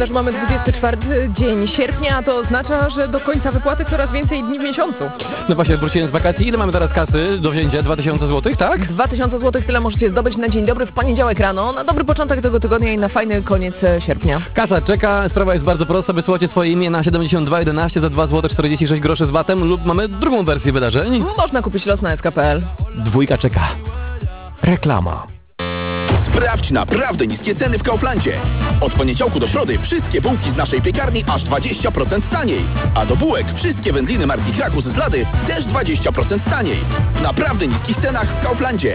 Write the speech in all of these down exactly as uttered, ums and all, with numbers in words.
już mamy dwudziesty czwarty dzień sierpnia, a to oznacza, że do końca wypłaty coraz więcej dni w miesiącu. No właśnie, wróciłem z wakacji. Ile mamy teraz kasy do wzięcia? dwa tysiące złotych, tak? dwa tysiące złotych, tyle możecie zdobyć na dzień dobry w poniedziałek rano, na dobry początek tego tygodnia i na fajny koniec sierpnia. Kasa czeka, sprawa jest bardzo prosta. Wysyłacie swoje imię na siedemdziesiąt dwa jedenaście za dwa złote czterdzieści sześć groszy z vatem lub mamy drugą wersję wydarzeń. Można kupić los na s k kropka p l. Dwójka czeka. Reklama. Sprawdź naprawdę niskie ceny w Kauflandzie. Od poniedziałku do środy wszystkie bułki z naszej piekarni aż dwadzieścia procent taniej. A do bułek wszystkie wędliny marki Krakus z Lady też dwadzieścia procent taniej. W naprawdę niskich cenach w Kauflandzie.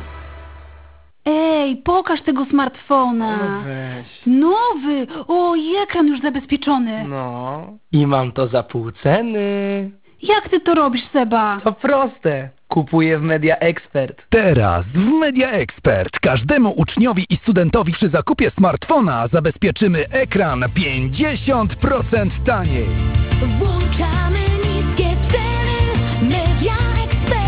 Ej, pokaż tego smartfona. No weź. Nowy! O, i ekran już zabezpieczony. No. I mam to za pół ceny. Jak ty to robisz, Seba? To proste. Kupuję w Media Expert. Teraz w Media Expert każdemu uczniowi i studentowi przy zakupie smartfona zabezpieczymy ekran pięćdziesiąt procent taniej. Włączamy niskie ceny. Media Expert.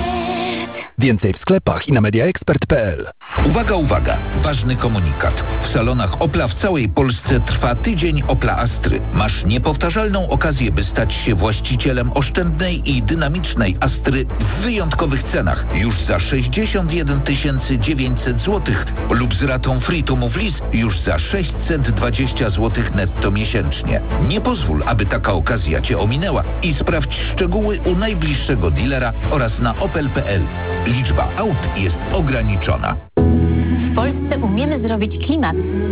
Więcej w sklepach i na mediaexpert kropka p l. Uwaga, uwaga! Ważny komunikat. W salonach Opla w całej Polsce trwa tydzień Opla Astry. Masz niepowtarzalną okazję, by stać się właścicielem oszczędnej i dynamicznej Astry w wyjątkowych cenach. Już za sześćdziesiąt jeden tysięcy dziewięćset złotych lub z ratą Free to Move Lease już za sześćset dwadzieścia złotych netto miesięcznie. Nie pozwól, aby taka okazja Cię ominęła i sprawdź szczegóły u najbliższego dealera oraz na opel kropka p l. Liczba aut jest ograniczona. W Polsce umiemy zrobić klimat.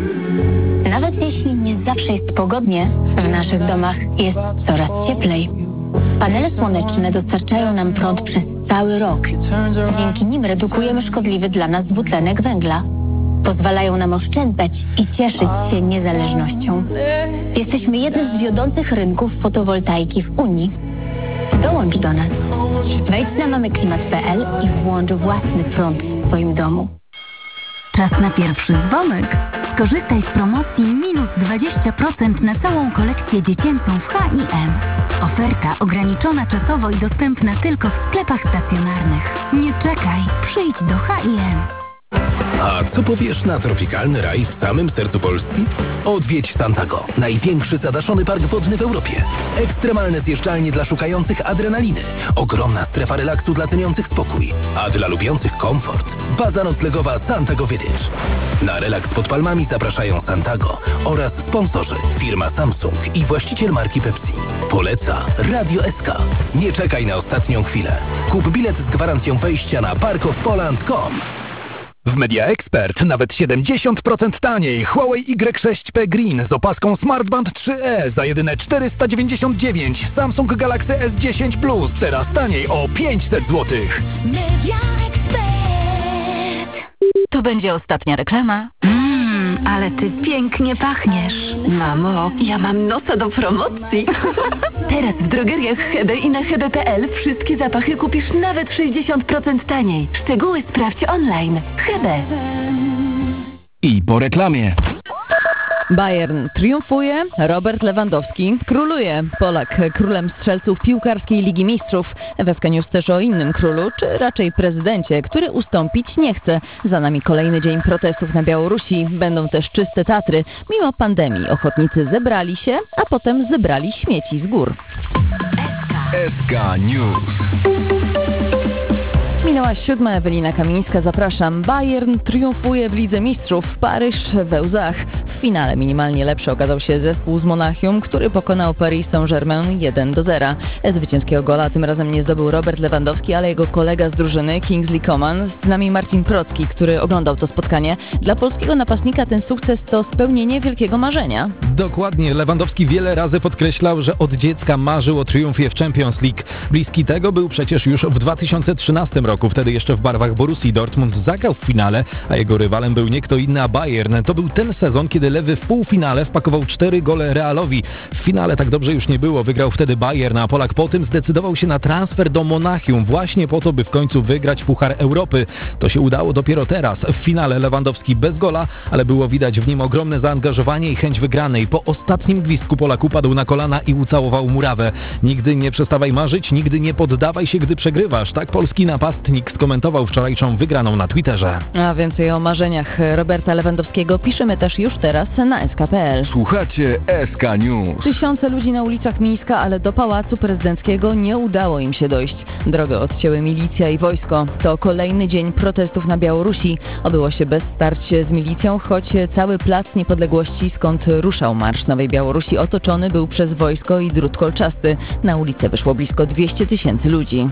Nawet jeśli nie zawsze jest pogodnie, w naszych domach jest coraz cieplej. Panele słoneczne dostarczają nam prąd przez cały rok. Dzięki nim redukujemy szkodliwy dla nas dwutlenek węgla. Pozwalają nam oszczędzać i cieszyć się niezależnością. Jesteśmy jednym z wiodących rynków fotowoltaiki w Unii. Dołącz do nas. Wejdź na mamyklimat kropka p l i włącz własny prąd w swoim domu. Czas na pierwszy dzwonek. Skorzystaj z promocji minus dwadzieścia procent na całą kolekcję dziecięcą w H i M. Oferta ograniczona czasowo i dostępna tylko w sklepach stacjonarnych. Nie czekaj, przyjdź do H i M. A co powiesz na tropikalny raj w samym sercu Polski? Odwiedź Santago, największy zadaszony park wodny w Europie. Ekstremalne zjeżdżalnie dla szukających adrenaliny. Ogromna strefa relaksu dla ceniących spokój. A dla lubiących komfort, baza noclegowa Santago Village. Na relaks pod palmami zapraszają Santago oraz sponsorzy firma Samsung i właściciel marki Pepsi. Poleca Radio S K. Nie czekaj na ostatnią chwilę. Kup bilet z gwarancją wejścia na park of poland kropka com. W Media Expert nawet siedemdziesiąt procent taniej. Huawei Y sześć P Green z opaską Smartband trzy E za jedyne czterysta dziewięćdziesiąt dziewięć. Samsung Galaxy S dziesięć Plus teraz taniej o pięćset złotych. Media Expert. To będzie ostatnia reklama. Mmm, ale ty pięknie pachniesz. Mamo, ja mam nosa do promocji. Teraz w drogeriach Hebe i na hebe kropka p l wszystkie zapachy kupisz nawet sześćdziesiąt procent taniej. Szczegóły sprawdź online. Hebe. I po reklamie. Bayern triumfuje, Robert Lewandowski króluje. Polak królem strzelców piłkarskiej Ligi Mistrzów. W S K News też o innym królu, czy raczej prezydencie, który ustąpić nie chce. Za nami kolejny dzień protestów na Białorusi. Będą też czyste Tatry. Mimo pandemii ochotnicy zebrali się, a potem zebrali śmieci z gór. S K News. Minęła siódma, Ewelina Kamińska, zapraszam. Bayern triumfuje w Lidze Mistrzów, Paryż we łzach. W finale minimalnie lepszy okazał się zespół z Monachium, który pokonał Paris Saint-Germain jeden do zera. Zwycięskiego gola tym razem nie zdobył Robert Lewandowski, ale jego kolega z drużyny Kingsley Coman, z nami Marcin Procki, który oglądał to spotkanie. Dla polskiego napastnika ten sukces to spełnienie wielkiego marzenia. Dokładnie, Lewandowski wiele razy podkreślał, że od dziecka marzył o triumfie w Champions League. Bliski tego był przecież już w dwa tysiące trzynastym roku. Wtedy jeszcze w barwach Borussii Dortmund zagrał w finale, a jego rywalem był nie kto inny, a Bayern. To był ten sezon, kiedy Lewy w półfinale wpakował cztery gole Realowi. W finale tak dobrze już nie było. Wygrał wtedy Bayern, a Polak po tym zdecydował się na transfer do Monachium właśnie po to, by w końcu wygrać Puchar Europy. To się udało dopiero teraz. W finale Lewandowski bez gola, ale było widać w nim ogromne zaangażowanie i chęć wygranej. Po ostatnim gwizdku Polak upadł na kolana i ucałował murawę. Nigdy nie przestawaj marzyć, nigdy nie poddawaj się, gdy przegrywasz. Tak polski napastnik League skomentował wczorajszą wygraną na Twitterze. A więcej o marzeniach Roberta Lewandowskiego piszemy też już teraz na S K kropka P L. Słuchacie S K News. Tysiące ludzi na ulicach Mińska, ale do Pałacu Prezydenckiego nie udało im się dojść. Drogę odcięły milicja i wojsko. To kolejny dzień protestów na Białorusi. Obyło się bez starć z milicją, choć cały Plac Niepodległości, skąd ruszał Marsz Nowej Białorusi, otoczony był przez wojsko i drut kolczasty. Na ulicę wyszło blisko dwieście tysięcy ludzi.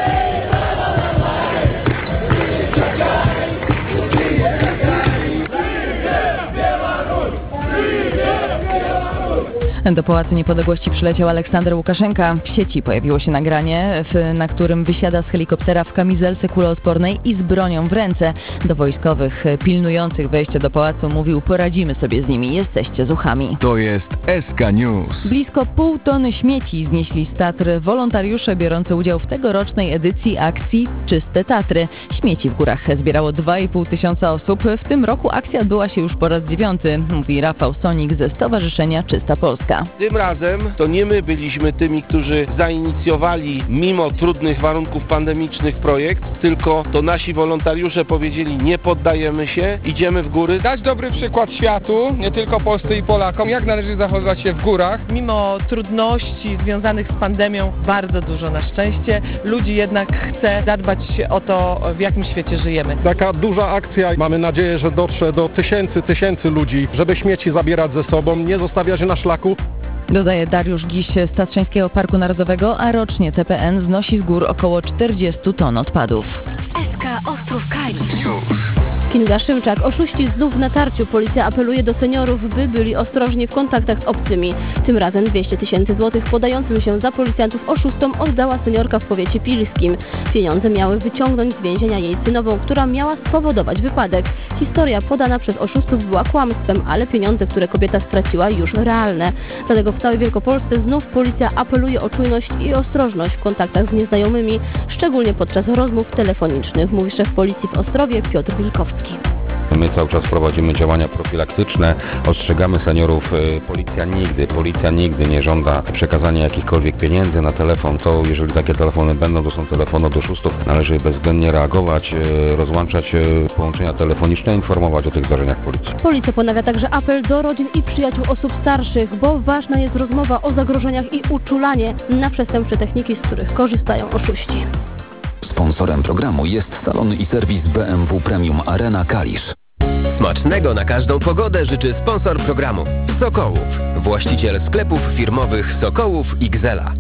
Do Pałacu Niepodległości przyleciał Aleksander Łukaszenka. W sieci pojawiło się nagranie, w, na którym wysiada z helikoptera w kamizelce kuloodpornej i z bronią w ręce. Do wojskowych pilnujących wejścia do pałacu mówił: poradzimy sobie z nimi, jesteście zuchami. To jest S K News. Blisko pół tony śmieci znieśli z Tatr wolontariusze biorący udział w tegorocznej edycji akcji Czyste Tatry. Śmieci w górach zbierało dwa i pół tysiąca osób. W tym roku akcja odbyła się już po raz dziewiąty, mówi Rafał Sonik ze Stowarzyszenia Czysta Polska. Tym razem to nie my byliśmy tymi, którzy zainicjowali mimo trudnych warunków pandemicznych projekt, tylko to nasi wolontariusze powiedzieli: nie poddajemy się, idziemy w góry. Dać dobry przykład światu, nie tylko Polsce i Polakom, jak należy zachowywać się w górach. Mimo trudności związanych z pandemią, bardzo dużo na szczęście, ludzi jednak chce zadbać o to, w jakim świecie żyjemy. Taka duża akcja, mamy nadzieję, że dotrze do tysięcy, tysięcy ludzi, żeby śmieci zabierać ze sobą, nie zostawiać na szlaku. Dodaje Dariusz Giś z Tatrzańskiego Parku Narodowego, a rocznie T P N znosi z gór około czterdzieści ton odpadów. S K Ostrów Kalisz. Kinga Szymczak. Oszuści znów w natarciu. Policja apeluje do seniorów, by byli ostrożni w kontaktach z obcymi. Tym razem dwieście tysięcy złotych podającym się za policjantów oszustom oddała seniorka w powiecie pilskim. Pieniądze miały wyciągnąć z więzienia jej synową, która miała spowodować wypadek. Historia podana przez oszustów była kłamstwem, ale pieniądze, które kobieta straciła, już realne. Dlatego w całej Wielkopolsce znów policja apeluje o czujność i ostrożność w kontaktach z nieznajomymi, szczególnie podczas rozmów telefonicznych, mówi szef policji w Ostrowie Piotr Wilkowski. My cały czas prowadzimy działania profilaktyczne, ostrzegamy seniorów. Policja nigdy, policja nigdy nie żąda przekazania jakichkolwiek pieniędzy na telefon. To jeżeli takie telefony będą, to są telefony od oszustów. Należy bezwzględnie reagować, rozłączać połączenia telefoniczne, informować o tych zdarzeniach policji. Policja ponawia także apel do rodzin i przyjaciół osób starszych, bo ważna jest rozmowa o zagrożeniach i uczulanie na przestępcze techniki, z których korzystają oszuści. Sponsorem programu jest salon i serwis B M W Premium Arena Kalisz. Smacznego na każdą pogodę życzy sponsor programu Sokołów, właściciel sklepów firmowych Sokołów i Gzela.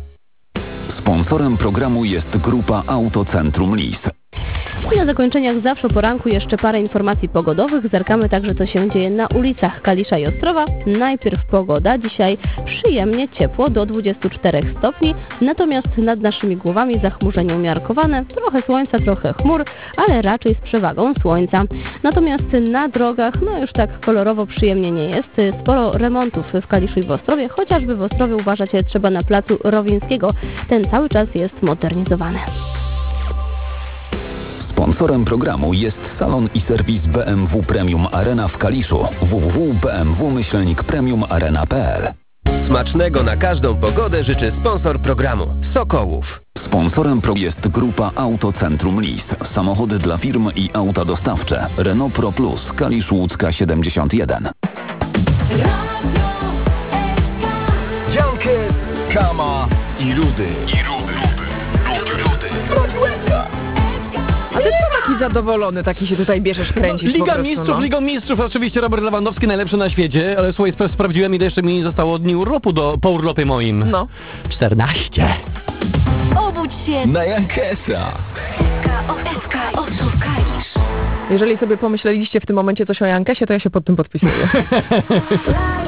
Sponsorem programu jest grupa Autocentrum Lis. I na zakończenie, jak zawsze o poranku, jeszcze parę informacji pogodowych. Zerkamy także, co się dzieje na ulicach Kalisza i Ostrowa. Najpierw pogoda. Dzisiaj przyjemnie ciepło do dwudziestu czterech stopni, natomiast nad naszymi głowami zachmurzenie umiarkowane, trochę słońca, trochę chmur, ale raczej z przewagą słońca. Natomiast na drogach, no już tak kolorowo przyjemnie nie jest. Sporo remontów w Kaliszu i w Ostrowie, chociażby w Ostrowie uważać trzeba na placu Rowińskiego. Ten cały czas jest modernizowany. Sponsorem programu jest salon i serwis B M W Premium Arena w Kaliszu. w w w kropka b m w myślnik premium arena kropka p l. Smacznego na każdą pogodę życzy sponsor programu Sokołów. Sponsorem pro jest grupa Autocentrum Lis. Samochody dla firm i auta dostawcze. Renault Pro Plus, Kalisz Łódzka siedemdziesiąt jeden. Youngest, Kama i Rudy. I Rudy. Rudy. Rudy. A ty co taki zadowolony, taki się tutaj bierzesz, kręcisz Liga po prostu, Mistrzów, no. Ligą Mistrzów, oczywiście Robert Lewandowski najlepszy na świecie, ale słuchaj, sp- sprawdziłem, ile jeszcze mi zostało dni urlopu do, po urlopie moim. No. czternaście. Obudź się Na Jankesa. S K Ostrów Kalisz. Jeżeli sobie pomyśleliście w tym momencie coś o Jankesie, to ja się pod tym podpisuję.